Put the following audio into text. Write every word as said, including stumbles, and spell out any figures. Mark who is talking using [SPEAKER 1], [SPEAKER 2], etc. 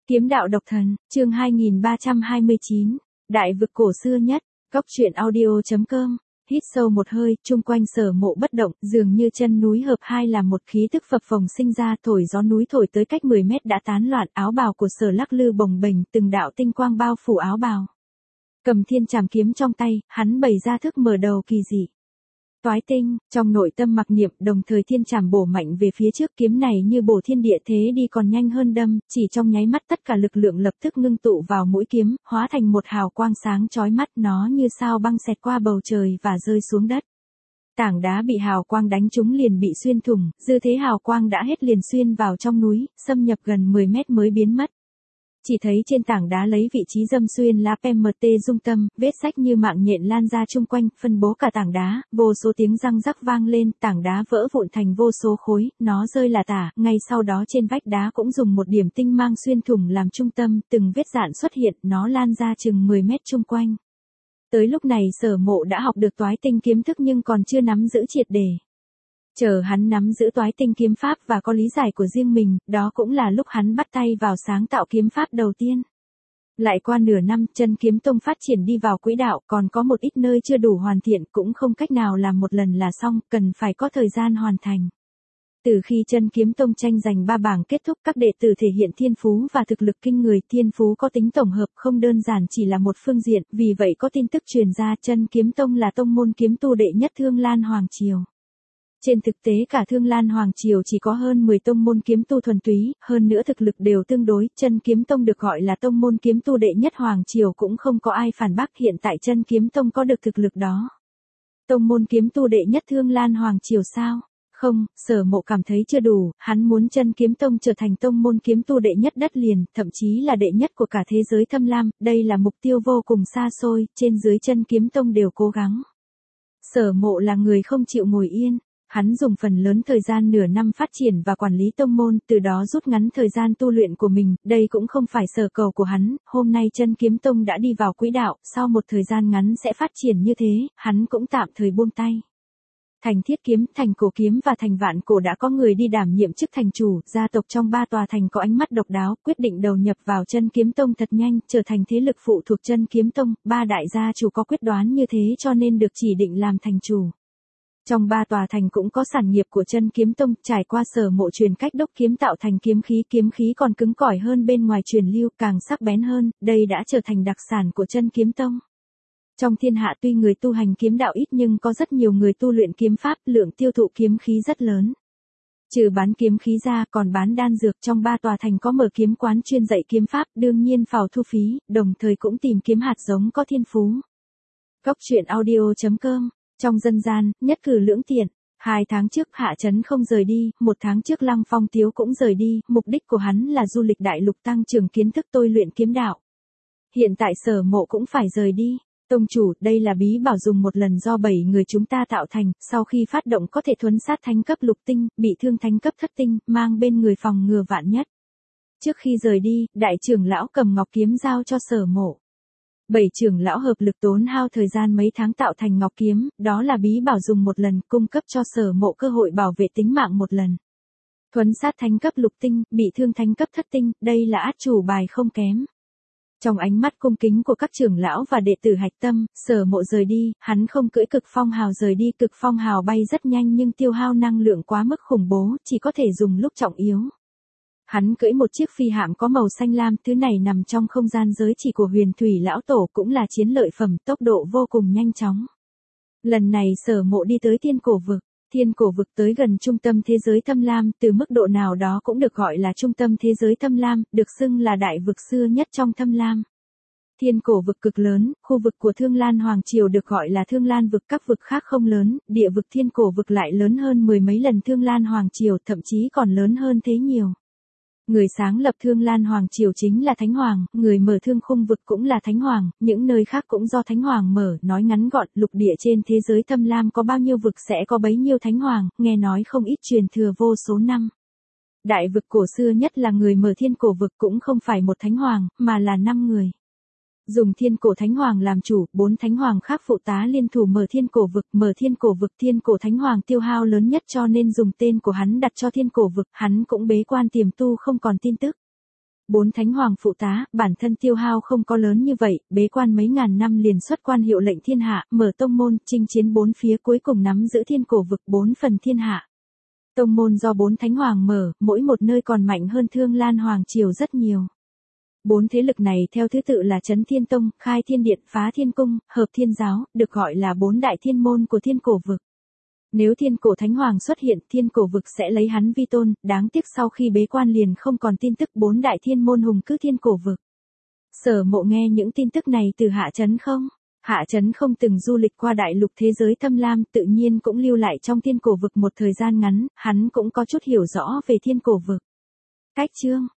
[SPEAKER 1] Kiếm đạo độc thần, chương hai nghìn ba trăm hai mươi chín, đại vực cổ xưa nhất, góc truyện audio.com, hít sâu một hơi, chung quanh Sở Mộ bất động, dường như chân núi hợp hai là một khí tức phập phồng sinh ra, thổi gió núi thổi tới cách mười mét đã tán loạn, áo bào của Sở lắc lư bồng bềnh, từng đạo tinh quang bao phủ áo bào. Cầm thiên trảm kiếm trong tay, hắn bày ra thức mở đầu kỳ dị. Toái tinh, trong nội tâm mặc niệm, đồng thời thiên trảm bổ mạnh về phía trước, kiếm này như bổ thiên địa thế đi còn nhanh hơn đâm, chỉ trong nháy mắt tất cả lực lượng lập tức ngưng tụ vào mũi kiếm, hóa thành một hào quang sáng chói mắt, nó như sao băng xẹt qua bầu trời và rơi xuống đất. Tảng đá bị hào quang đánh trúng liền bị xuyên thủng, dư thế hào quang đã hết liền xuyên vào trong núi, xâm nhập gần mười mét mới biến mất. Chỉ thấy trên tảng đá lấy vị trí dâm xuyên lá pê em tê dung tâm, vết sách như mạng nhện lan ra chung quanh, phân bố cả tảng đá, vô số tiếng răng rắc vang lên, tảng đá vỡ vụn thành vô số khối, nó rơi là tả, ngay sau đó trên vách đá cũng dùng một điểm tinh mang xuyên thủng làm trung tâm, từng vết dạn xuất hiện, nó lan ra chừng mười mét chung quanh. Tới lúc này Sở Mộ đã học được toái tinh kiếm thức nhưng còn chưa nắm giữ triệt để. Chờ hắn nắm giữ toái tinh kiếm pháp và có lý giải của riêng mình, đó cũng là lúc hắn bắt tay vào sáng tạo kiếm pháp đầu tiên. Lại qua nửa năm, Chân Kiếm Tông phát triển đi vào quỹ đạo, còn có một ít nơi chưa đủ hoàn thiện, cũng không cách nào làm một lần là xong, cần phải có thời gian hoàn thành. Từ khi Chân Kiếm Tông tranh giành ba bảng kết thúc, các đệ tử thể hiện thiên phú và thực lực kinh người, thiên phú có tính tổng hợp, không đơn giản chỉ là một phương diện, vì vậy có tin tức truyền ra Chân Kiếm Tông là tông môn kiếm tu đệ nhất Thương Lan Hoàng Triều. Trên thực tế cả Thương Lan Hoàng Triều chỉ có hơn mười tông môn kiếm tu thuần túy, hơn nữa thực lực đều tương đối, Chân Kiếm Tông được gọi là tông môn kiếm tu đệ nhất Hoàng Triều cũng không có ai phản bác, hiện tại Chân Kiếm Tông có được thực lực đó. Tông môn kiếm tu đệ nhất Thương Lan Hoàng Triều sao? Không, Sở Mộ cảm thấy chưa đủ, hắn muốn Chân Kiếm Tông trở thành tông môn kiếm tu đệ nhất đất liền, thậm chí là đệ nhất của cả thế giới Thâm Lam, đây là mục tiêu vô cùng xa xôi, trên dưới Chân Kiếm Tông đều cố gắng. Sở Mộ là người không chịu ngồi yên. Hắn dùng phần lớn thời gian nửa năm phát triển và quản lý tông môn, từ đó rút ngắn thời gian tu luyện của mình, đây cũng không phải sở cầu của hắn, hôm nay Chân Kiếm Tông đã đi vào quỹ đạo, sau một thời gian ngắn sẽ phát triển như thế, hắn cũng tạm thời buông tay. Thành Thiết Kiếm, Thành Cổ Kiếm và Thành Vạn Cổ đã có người đi đảm nhiệm chức thành chủ, gia tộc trong ba tòa thành có ánh mắt độc đáo, quyết định đầu nhập vào Chân Kiếm Tông thật nhanh, trở thành thế lực phụ thuộc Chân Kiếm Tông, ba đại gia chủ có quyết đoán như thế cho nên được chỉ định làm thành chủ. Trong ba tòa thành cũng có sản nghiệp của Chân Kiếm Tông, trải qua Sở Mộ truyền cách đúc kiếm tạo thành kiếm khí, kiếm khí còn cứng cỏi hơn bên ngoài truyền lưu, càng sắc bén hơn, đây đã trở thành đặc sản của Chân Kiếm Tông. Trong thiên hạ tuy người tu hành kiếm đạo ít nhưng có rất nhiều người tu luyện kiếm pháp, lượng tiêu thụ kiếm khí rất lớn. Trừ bán kiếm khí ra còn bán đan dược, trong ba tòa thành có mở kiếm quán chuyên dạy kiếm pháp, đương nhiên phào thu phí, đồng thời cũng tìm kiếm hạt giống có thiên phú. Góc truyện audio.com. Trong dân gian, nhất cử lưỡng tiện, hai tháng trước Hạ Chấn không rời đi, một tháng trước Lăng Phong Tiếu cũng rời đi, mục đích của hắn là du lịch đại lục tăng trưởng kiến thức tôi luyện kiếm đạo. Hiện tại Sở Mộ cũng phải rời đi. Tông chủ, đây là bí bảo dùng một lần do bảy người chúng ta tạo thành, sau khi phát động có thể thuấn sát thánh cấp lục tinh, bị thương thánh cấp thất tinh, mang bên người phòng ngừa vạn nhất. Trước khi rời đi, đại trưởng lão cầm ngọc kiếm giao cho Sở Mộ. Bảy trưởng lão hợp lực tốn hao thời gian mấy tháng tạo thành ngọc kiếm, đó là bí bảo dùng một lần, cung cấp cho Sở Mộ cơ hội bảo vệ tính mạng một lần. Thuấn sát thánh cấp lục tinh, bị thương thánh cấp thất tinh, đây là át chủ bài không kém. Trong ánh mắt cung kính của các trưởng lão và đệ tử hạch tâm, Sở Mộ rời đi, hắn không cưỡi cực phong hào rời đi, cực phong hào bay rất nhanh nhưng tiêu hao năng lượng quá mức khủng bố, chỉ có thể dùng lúc trọng yếu. Hắn cưỡi một chiếc phi hạm có màu xanh lam, thứ này nằm trong không gian giới chỉ của Huyền Thủy Lão Tổ, cũng là chiến lợi phẩm, tốc độ vô cùng nhanh chóng. Lần này Sở Mộ đi tới Thiên Cổ Vực, Thiên Cổ Vực tới gần trung tâm thế giới Thâm Lam, từ mức độ nào đó cũng được gọi là trung tâm thế giới Thâm Lam, được xưng là đại vực xưa nhất trong Thâm Lam. Thiên Cổ Vực cực lớn, khu vực của Thương Lan Hoàng Triều được gọi là Thương Lan Vực, các vực khác không lớn, địa vực Thiên Cổ Vực lại lớn hơn mười mấy lần Thương Lan Hoàng Triều, thậm chí còn lớn hơn thế nhiều. Người sáng lập Thương Lan Hoàng Triều chính là Thánh Hoàng, người mở Thương Khung Vực cũng là Thánh Hoàng, những nơi khác cũng do Thánh Hoàng mở, nói ngắn gọn, lục địa trên thế giới Thâm Lam có bao nhiêu vực sẽ có bấy nhiêu Thánh Hoàng, nghe nói không ít truyền thừa vô số năm. Đại vực cổ xưa nhất là người mở Thiên Cổ Vực cũng không phải một Thánh Hoàng, mà là năm người. Dùng Thiên Cổ Thánh Hoàng làm chủ, bốn Thánh Hoàng khác phụ tá liên thủ mở Thiên Cổ Vực, mở Thiên Cổ Vực. Thiên Cổ Thánh Hoàng tiêu hao lớn nhất cho nên dùng tên của hắn đặt cho Thiên Cổ Vực, hắn cũng bế quan tiềm tu không còn tin tức. Bốn thánh hoàng phụ tá, bản thân tiêu hao không có lớn như vậy, bế quan mấy ngàn năm liền xuất quan hiệu lệnh thiên hạ, mở tông môn, chinh chiến bốn phía cuối cùng nắm giữ thiên cổ vực bốn phần thiên hạ. Tông môn do bốn thánh hoàng mở, mỗi một nơi còn mạnh hơn Thương Lan Hoàng Triều rất nhiều. Bốn thế lực này theo thứ tự là Chấn Thiên Tông, Khai Thiên Điện, Phá Thiên Cung, Hợp Thiên Giáo, được gọi là bốn đại thiên môn của thiên cổ vực. Nếu thiên cổ thánh hoàng xuất hiện, thiên cổ vực sẽ lấy hắn vi tôn, đáng tiếc sau khi bế quan liền không còn tin tức bốn đại thiên môn hùng cứ thiên cổ vực. Sở Mộ nghe những tin tức này từ Hạ Chấn không? Hạ Chấn không từng du lịch qua đại lục thế giới thâm lam, tự nhiên cũng lưu lại trong thiên cổ vực một thời gian ngắn, hắn cũng có chút hiểu rõ về thiên cổ vực. Cách chương